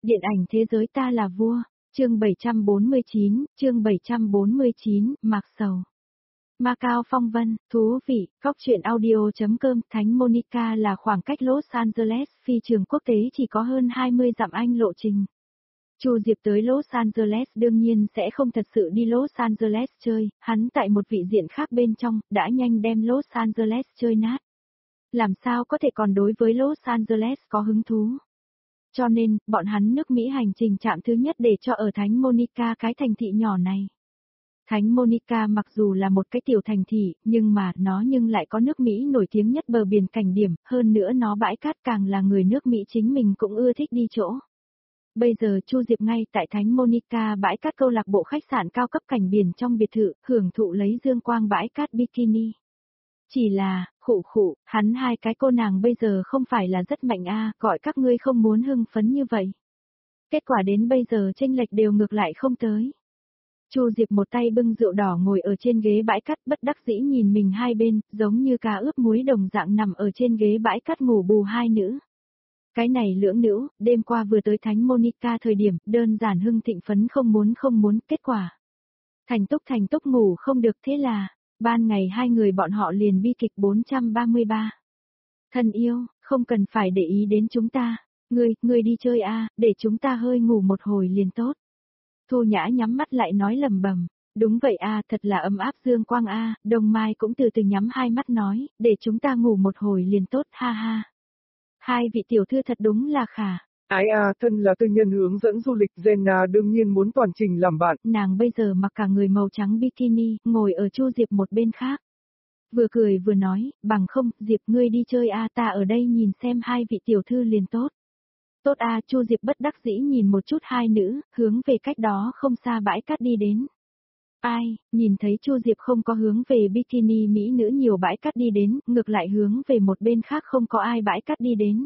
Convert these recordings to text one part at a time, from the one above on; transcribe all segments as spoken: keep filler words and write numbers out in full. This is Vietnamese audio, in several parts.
Điện ảnh thế giới ta là vua, chương bảy trăm bốn mươi chín, chương bảy trăm bốn mươi chín, Mạc Sầu. Macau phong vân, thú vị, góc truyện audio.com, Thánh Monica là khoảng cách Los Angeles phi trường quốc tế chỉ có hơn hai mươi dặm Anh lộ trình. Chu Diệp tới Los Angeles đương nhiên sẽ không thật sự đi Los Angeles chơi, hắn tại một vị diện khác bên trong, đã nhanh đem Los Angeles chơi nát. Làm sao có thể còn đối với Los Angeles có hứng thú? Cho nên, bọn hắn nước Mỹ hành trình chạm thứ nhất để cho ở Thánh Monica cái thành thị nhỏ này. Thánh Monica mặc dù là một cái tiểu thành thị, nhưng mà nó nhưng lại có nước Mỹ nổi tiếng nhất bờ biển cảnh điểm, hơn nữa nó bãi cát càng là người nước Mỹ chính mình cũng ưa thích đi chỗ. Bây giờ Chu Diệp ngay tại Thánh Monica bãi cát câu lạc bộ khách sạn cao cấp cảnh biển trong biệt thự, hưởng thụ lấy dương quang bãi cát bikini. Chỉ là, khụ khụ, hắn hai cái cô nàng bây giờ không phải là rất mạnh a, gọi các ngươi không muốn hưng phấn như vậy. Kết quả đến bây giờ chênh lệch đều ngược lại không tới. Chu Diệp một tay bưng rượu đỏ ngồi ở trên ghế bãi cát bất đắc dĩ nhìn mình hai bên, giống như cá ướp muối đồng dạng nằm ở trên ghế bãi cát ngủ bù hai nữ. Cái này lưỡng nữ, đêm qua vừa tới Thánh Monica thời điểm, đơn giản hưng thịnh phấn không muốn không muốn, kết quả. Thành túc thành túc ngủ không được thế là, ban ngày hai người bọn họ liền bi kịch bốn trăm ba mươi ba. Thân yêu, không cần phải để ý đến chúng ta, ngươi, ngươi đi chơi a, để chúng ta hơi ngủ một hồi liền tốt. Thu Nhã nhắm mắt lại nói lầm bầm, đúng vậy a, thật là ấm áp dương quang a, Đông Mai cũng từ từ nhắm hai mắt nói, để chúng ta ngủ một hồi liền tốt, ha ha. Hai vị tiểu thư thật đúng là khả. Ái a, thân là tư nhân hướng dẫn du lịch Jenna đương nhiên muốn toàn trình làm bạn. Nàng bây giờ mặc cả người màu trắng bikini, ngồi ở Chu Diệp một bên khác. Vừa cười vừa nói, bằng không, Diệp ngươi đi chơi a, ta ở đây nhìn xem hai vị tiểu thư liền tốt. Tốt a, Chu Diệp bất đắc dĩ nhìn một chút hai nữ, hướng về cách đó không xa bãi cát đi đến. Ai, nhìn thấy Chu Diệp không có hướng về bikini mỹ nữ nhiều bãi cát đi đến, ngược lại hướng về một bên khác không có ai bãi cát đi đến.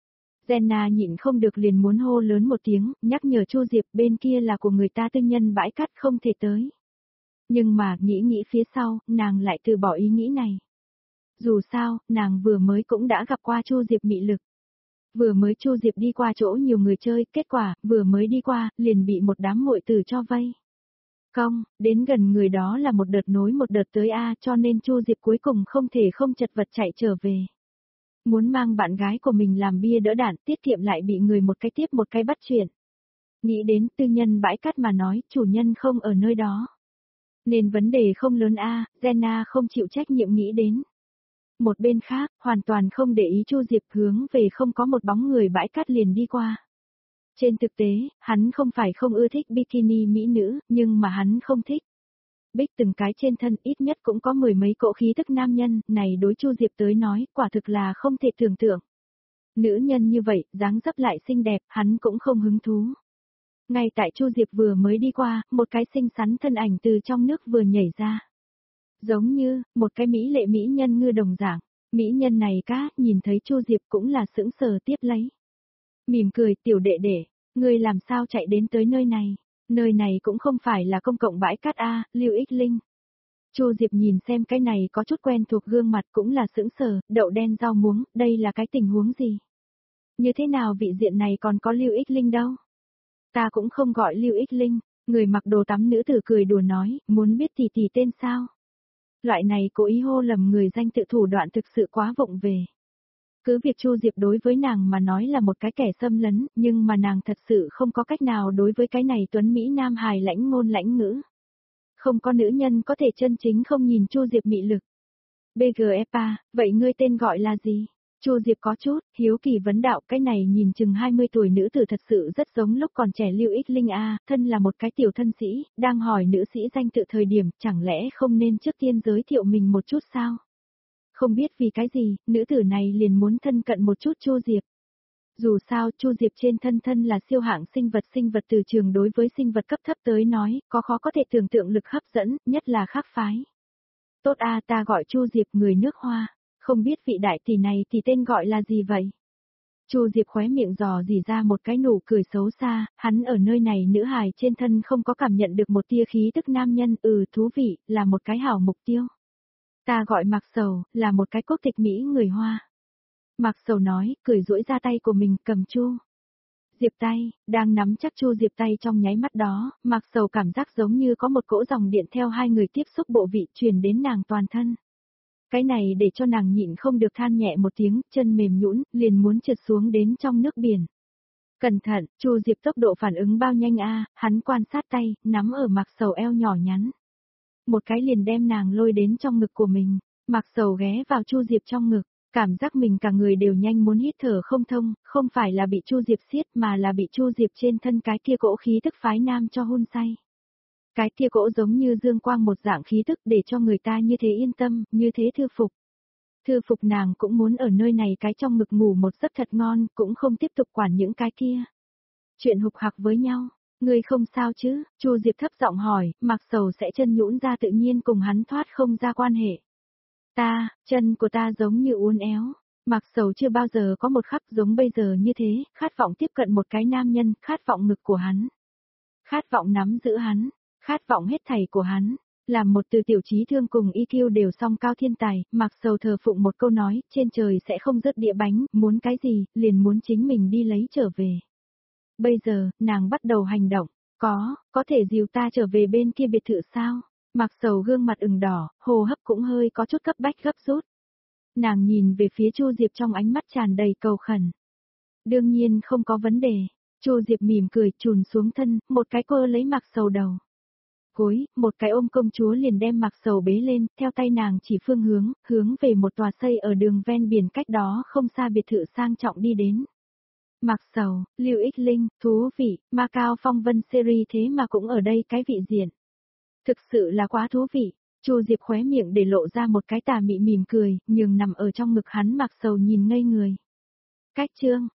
Jenna nhịn không được liền muốn hô lớn một tiếng, nhắc nhở Chu Diệp bên kia là của người ta tư nhân bãi cát không thể tới. Nhưng mà nghĩ nghĩ phía sau, nàng lại từ bỏ ý nghĩ này. Dù sao, nàng vừa mới cũng đã gặp qua Chu Diệp mị lực. Vừa mới Chu Diệp đi qua chỗ nhiều người chơi, kết quả, vừa mới đi qua, liền bị một đám muội tử cho vây. Công, đến gần người đó là một đợt nối một đợt tới A, cho nên Chu Diệp cuối cùng không thể không chật vật chạy trở về. Muốn mang bạn gái của mình làm bia đỡ đạn, tiết kiệm lại bị người một cái tiếp một cái bắt chuyện. Nghĩ đến tư nhân bãi cát mà nói, chủ nhân không ở nơi đó. Nên vấn đề không lớn A, Jenna không chịu trách nhiệm nghĩ đến. Một bên khác, hoàn toàn không để ý Chu Diệp hướng về không có một bóng người bãi cát liền đi qua. Trên thực tế, hắn không phải không ưa thích bikini mỹ nữ, nhưng mà hắn không thích. Bích từng cái trên thân ít nhất cũng có mười mấy cỗ khí tức nam nhân, này đối Chu Diệp tới nói, quả thực là không thể tưởng tượng. Nữ nhân như vậy, dáng dấp lại xinh đẹp, hắn cũng không hứng thú. Ngay tại Chu Diệp vừa mới đi qua, một cái xinh xắn thân ảnh từ trong nước vừa nhảy ra. Giống như, một cái mỹ lệ mỹ nhân ngư đồng dạng, mỹ nhân này cá, nhìn thấy Chu Diệp cũng là sững sờ tiếp lấy. Mỉm cười, tiểu đệ đệ, ngươi làm sao chạy đến tới nơi này, nơi này cũng không phải là công cộng bãi cát a, Lưu Ích Linh. Chu Diệp nhìn xem cái này có chút quen thuộc gương mặt cũng là sững sờ, đậu đen rau muống, đây là cái tình huống gì? Như thế nào vị diện này còn có Lưu Ích Linh đâu? Ta cũng không gọi Lưu Ích Linh, người mặc đồ tắm nữ tử cười đùa nói, muốn biết tỷ tỷ tên sao? Loại này cố ý hô lầm người danh tự thủ đoạn thực sự quá vụng về. Cứ việc Chu Diệp đối với nàng mà nói là một cái kẻ xâm lấn, nhưng mà nàng thật sự không có cách nào đối với cái này tuấn Mỹ Nam hài lãnh ngôn lãnh ngữ. Không có nữ nhân có thể chân chính không nhìn Chu Diệp mị lực. bê giê ép a, vậy ngươi tên gọi là gì? Chu Diệp có chút, hiếu kỳ vấn đạo, cái này nhìn chừng hai mươi tuổi nữ tử thật sự rất giống lúc còn trẻ Lưu Ích Linh a, thân là một cái tiểu thân sĩ, đang hỏi nữ sĩ danh tự thời điểm, chẳng lẽ không nên trước tiên giới thiệu mình một chút sao? Không biết vì cái gì, nữ tử này liền muốn thân cận một chút Chu Diệp. Dù sao, Chu Diệp trên thân thân là siêu hạng sinh vật sinh vật từ trường đối với sinh vật cấp thấp tới nói, có khó có thể tưởng tượng lực hấp dẫn, nhất là khác phái. Tốt a, ta gọi Chu Diệp người nước Hoa. Không biết vị đại tỷ này thì tên gọi là gì vậy? Chu Diệp khóe miệng giò dỉ ra một cái nụ cười xấu xa, hắn ở nơi này nữ hài trên thân không có cảm nhận được một tia khí tức nam nhân, ừ thú vị, là một cái hảo mục tiêu. Ta gọi Mạc Sầu, là một cái quốc tịch Mỹ người Hoa. Mạc Sầu nói, cười duỗi ra tay của mình cầm chu. Diệp tay, đang nắm chắc Chu Diệp tay trong nháy mắt đó, Mạc Sầu cảm giác giống như có một cỗ dòng điện theo hai người tiếp xúc bộ vị truyền đến nàng toàn thân. Cái này để cho nàng nhịn không được than nhẹ một tiếng, chân mềm nhũn, liền muốn trượt xuống đến trong nước biển. Cẩn thận, Chu Diệp tốc độ phản ứng bao nhanh a, hắn quan sát tay, nắm ở Mạc Sầu eo nhỏ nhắn. Một cái liền đem nàng lôi đến trong ngực của mình, Mạc Sầu ghé vào Chu Diệp trong ngực, cảm giác mình cả người đều nhanh muốn hít thở không thông, không phải là bị Chu Diệp siết mà là bị Chu Diệp trên thân cái kia cỗ khí tức phái nam cho hôn say. Cái kia cỗ giống như dương quang một dạng khí tức để cho người ta như thế yên tâm, như thế thư phục. Thư phục nàng cũng muốn ở nơi này cái trong ngực ngủ một giấc thật ngon, cũng không tiếp tục quản những cái kia. Chuyện hục hặc với nhau, ngươi không sao chứ, Chu Diệp thấp giọng hỏi, Mạc Sầu sẽ chân nhũn ra tự nhiên cùng hắn thoát không ra quan hệ. Ta, chân của ta giống như uốn éo, Mạc Sầu chưa bao giờ có một khắc giống bây giờ như thế, khát vọng tiếp cận một cái nam nhân, khát vọng ngực của hắn. Khát vọng nắm giữ hắn, khát vọng hết thảy của hắn. Làm một từ tiểu trí thương cùng i kiu đều song cao thiên tài, Mạc Sầu thờ phụng một câu nói, trên trời sẽ không rớt đĩa bánh, muốn cái gì, liền muốn chính mình đi lấy trở về. Bây giờ, nàng bắt đầu hành động, có, có thể dìu ta trở về bên kia biệt thự sao? Mạc Sầu gương mặt ửng đỏ, hô hấp cũng hơi có chút cấp bách gấp rút. Nàng nhìn về phía Chu Diệp trong ánh mắt tràn đầy cầu khẩn. Đương nhiên không có vấn đề. Chu Diệp mỉm cười chùn xuống thân, một cái cơ lấy Mạc Sầu đầu. Gối, một cái ôm công chúa liền đem Mạc Sầu bế lên, theo tay nàng chỉ phương hướng, hướng về một tòa xây ở đường ven biển cách đó không xa biệt thự sang trọng đi đến. Mạc Sầu, Lưu Ích Linh, thú vị, Macau Phong Vân series thế mà cũng ở đây cái vị diện. Thực sự là quá thú vị. Chu Diệp khóe miệng để lộ ra một cái tà mị mỉm cười, nhưng nằm ở trong ngực hắn Mạc Sầu nhìn ngây người. Cách chương